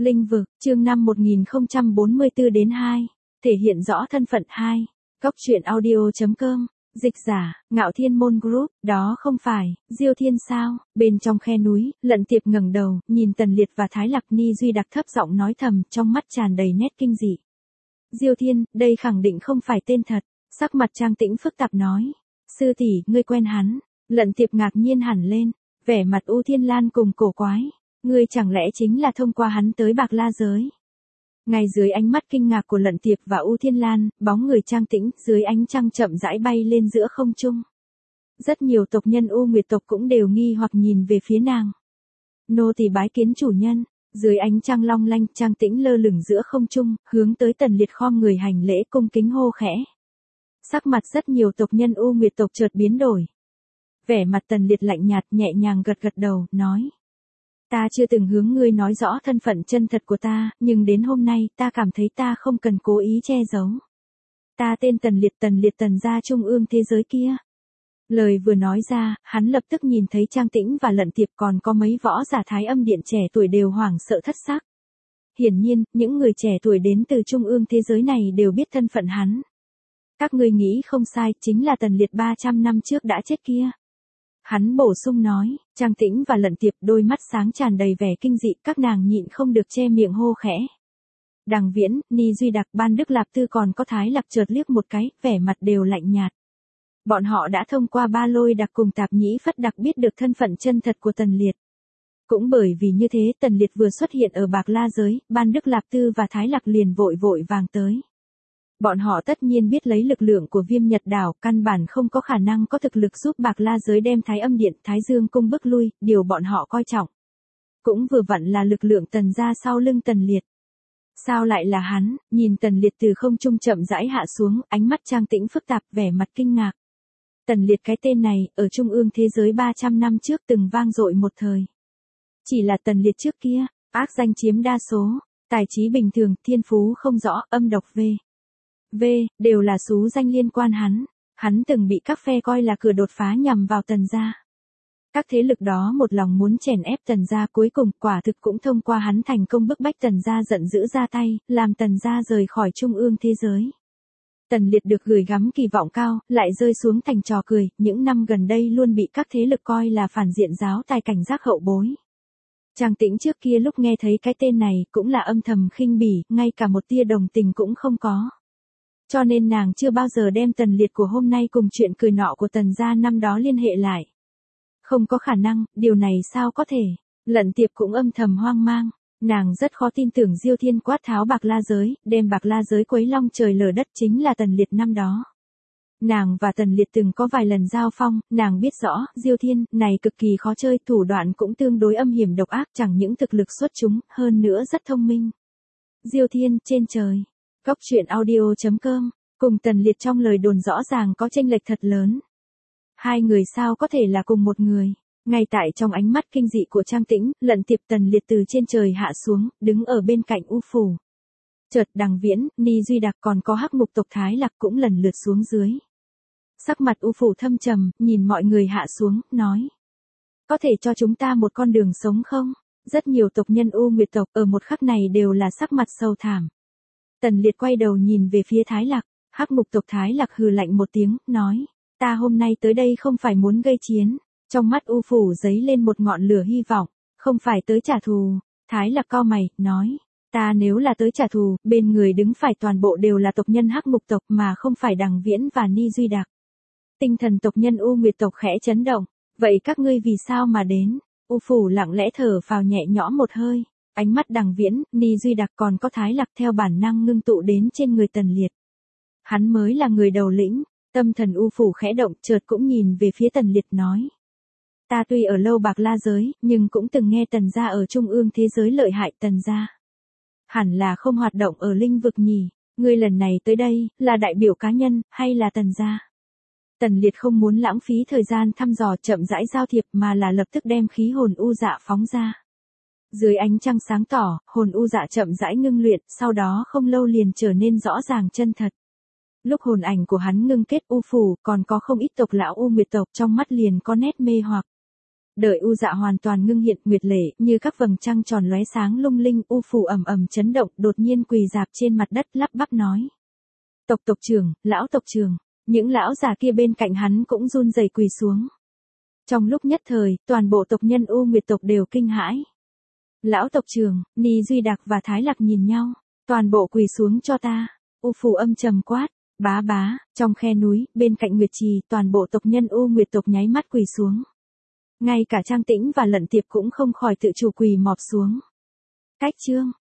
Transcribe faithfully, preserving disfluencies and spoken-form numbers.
Linh vực, chương năm một nghìn không trăm bốn mươi tư đến hai. Thể hiện rõ thân phận hai. Góc truyện audio chấm com. Dịch giả, Ngạo Thiên Môn Group, đó không phải, Diêu Thiên sao? Bên trong khe núi, Lận Tiệp ngẩng đầu, nhìn Tần Liệt và Thái Lạc Ni Duy đặc thấp giọng nói thầm, trong mắt tràn đầy nét kinh dị. Diêu Thiên, đây khẳng định không phải tên thật. Sắc mặt Trang Tĩnh phức tạp nói. Sư tỷ, ngươi quen hắn. Lận Tiệp ngạc nhiên hẳn lên, vẻ mặt U Thiên Lan cùng cổ quái. Ngươi chẳng lẽ chính là thông qua hắn tới Bạc La giới? Ngay dưới ánh mắt kinh ngạc của Lận Tiệp và U Thiên Lan, bóng người Trang Tĩnh dưới ánh trăng chậm rãi bay lên giữa không trung. Rất nhiều tộc nhân U Nguyệt tộc cũng đều nghi hoặc nhìn về phía nàng. Nô tỳ bái kiến chủ nhân. Dưới ánh trăng long lanh, Trang Tĩnh lơ lửng giữa không trung, hướng tới Tần Liệt khom người hành lễ cung kính hô khẽ. Sắc mặt rất nhiều tộc nhân U Nguyệt tộc chợt biến đổi. Vẻ mặt Tần Liệt lạnh nhạt nhẹ nhàng gật gật đầu, nói. Ta chưa từng hướng ngươi nói rõ thân phận chân thật của ta, nhưng đến hôm nay ta cảm thấy ta không cần cố ý che giấu. Ta tên Tần Liệt, Tần Liệt Tần gia trung ương thế giới kia. Lời vừa nói ra, hắn lập tức nhìn thấy Trang Tĩnh và Lận Tiệp còn có mấy võ giả Thái Âm Điện trẻ tuổi đều hoảng sợ thất xác. Hiển nhiên, những người trẻ tuổi đến từ trung ương thế giới này đều biết thân phận hắn. Các ngươi nghĩ không sai, chính là Tần Liệt ba trăm năm trước đã chết kia. Hắn bổ sung nói, Trang Tĩnh và Lận Tiệp đôi mắt sáng tràn đầy vẻ kinh dị, các nàng nhịn không được che miệng hô khẽ. Đằng Viễn, Ni Duy Đặc, Ban Đức Lạp Tư còn có Thái Lạc chợt liếc một cái, vẻ mặt đều lạnh nhạt. Bọn họ đã thông qua Ba Lôi Đặc cùng Tạp Nhĩ Phất Đặc biết được thân phận chân thật của Tần Liệt. Cũng bởi vì như thế, Tần Liệt vừa xuất hiện ở Bạc La giới, Ban Đức Lạp Tư và Thái Lạc liền vội vội vàng tới. Bọn họ tất nhiên biết lấy lực lượng của Viêm Nhật Đảo, căn bản không có khả năng có thực lực giúp Bạc La giới đem Thái Âm Điện, Thái Dương cung bức lui, điều bọn họ coi trọng. Cũng vừa vặn là lực lượng Tần gia sau lưng Tần Liệt. Sao lại là hắn? Nhìn Tần Liệt từ không trung chậm rãi hạ xuống, ánh mắt Trang Tĩnh phức tạp, vẻ mặt kinh ngạc. Tần Liệt cái tên này, ở trung ương thế giới ba trăm năm trước từng vang dội một thời. Chỉ là Tần Liệt trước kia, ác danh chiếm đa số, tài trí bình thường, thiên phú không rõ, âm độc v. V, đều là xú danh liên quan hắn. Hắn từng bị các phe coi là cửa đột phá nhằm vào Tần gia. Các thế lực đó một lòng muốn chèn ép Tần gia, cuối cùng quả thực cũng thông qua hắn thành công bức bách Tần gia giận dữ ra tay, làm Tần gia rời khỏi trung ương thế giới. Tần Liệt được gửi gắm kỳ vọng cao, lại rơi xuống thành trò cười, những năm gần đây luôn bị các thế lực coi là phản diện giáo tài cảnh giác hậu bối. Trang Tĩnh trước kia lúc nghe thấy cái tên này cũng là âm thầm khinh bỉ, ngay cả một tia đồng tình cũng không có. Cho nên nàng chưa bao giờ đem Tần Liệt của hôm nay cùng chuyện cười nọ của Tần gia năm đó liên hệ lại. Không có khả năng, điều này sao có thể. Lận Tiệp cũng âm thầm hoang mang. Nàng rất khó tin tưởng Diêu Thiên quát tháo Bạc La giới, đem Bạc La giới quấy long trời lở đất chính là Tần Liệt năm đó. Nàng và Tần Liệt từng có vài lần giao phong, nàng biết rõ, Diêu Thiên này cực kỳ khó chơi, thủ đoạn cũng tương đối âm hiểm độc ác, chẳng những thực lực xuất chúng, hơn nữa rất thông minh. Diêu Thiên, trên trời. Góc truyện audio chấm com, cùng Tần Liệt trong lời đồn rõ ràng có chênh lệch thật lớn. Hai người sao có thể là cùng một người? Ngay tại trong ánh mắt kinh dị của Trang Tĩnh, Lận Tiệp Tần Liệt từ trên trời hạ xuống, đứng ở bên cạnh U Phủ. Chợt Đằng Viễn, Ni Duy Đặc còn có Hắc Mục tộc Thái Lạc cũng lần lượt xuống dưới. Sắc mặt U Phủ thâm trầm, nhìn mọi người hạ xuống, nói. Có thể cho chúng ta một con đường sống không? Rất nhiều tộc nhân U Nguyệt tộc ở một khắc này đều là sắc mặt sâu thảm. Tần Liệt quay đầu nhìn về phía Thái Lạc, Hắc Mục tộc Thái Lạc hừ lạnh một tiếng, nói, ta hôm nay tới đây không phải muốn gây chiến. Trong mắt U Phủ giấy lên một ngọn lửa hy vọng, không phải tới trả thù. Thái Lạc cau mày, nói, ta nếu là tới trả thù, bên người đứng phải toàn bộ đều là tộc nhân Hắc Mục tộc mà không phải Đằng Viễn và Ni Duy Đặc. Tinh thần tộc nhân U Nguyệt tộc khẽ chấn động, vậy các ngươi vì sao mà đến? U Phủ lặng lẽ thở phào nhẹ nhõm một hơi. Ánh mắt Đằng Viễn, Ni Duy Đặc còn có Thái Lạc theo bản năng ngưng tụ đến trên người Tần Liệt. Hắn mới là người đầu lĩnh, tâm thần U Phủ khẽ động, chợt cũng nhìn về phía Tần Liệt nói. Ta tuy ở lâu Bạc La giới, nhưng cũng từng nghe Tần gia ở trung ương thế giới lợi hại. Tần gia hẳn là không hoạt động ở linh vực nhỉ, ngươi lần này tới đây, là đại biểu cá nhân, hay là Tần gia? Tần Liệt không muốn lãng phí thời gian thăm dò chậm rãi giao thiệp mà là lập tức đem khí hồn u dạ phóng ra. Dưới ánh trăng sáng tỏ, hồn u dạ chậm rãi ngưng luyện, sau đó không lâu liền trở nên rõ ràng chân thật. Lúc hồn ảnh của hắn ngưng kết U Phủ, còn có không ít tộc lão U Nguyệt tộc trong mắt liền có nét mê hoặc. Đợi u dạ hoàn toàn ngưng hiện, nguyệt lệ như các vầng trăng tròn lóe sáng lung linh, u phù ầm ầm chấn động, đột nhiên quỳ rạp trên mặt đất lắp bắp nói: "Tộc tộc trưởng, lão tộc trưởng." Những lão già kia bên cạnh hắn cũng run rẩy quỳ xuống. Trong lúc nhất thời, toàn bộ tộc nhân U Nguyệt tộc đều kinh hãi. Lão tộc trưởng, Ni Duy Đạc và Thái Lạc nhìn nhau, toàn bộ quỳ xuống cho ta. U phù âm trầm quát: "Bá bá." Trong khe núi, bên cạnh Nguyệt Trì, toàn bộ tộc nhân U Nguyệt tộc nháy mắt quỳ xuống. Ngay cả Trang Tĩnh và Lận Tiệp cũng không khỏi tự chủ quỳ mọp xuống. Cách chương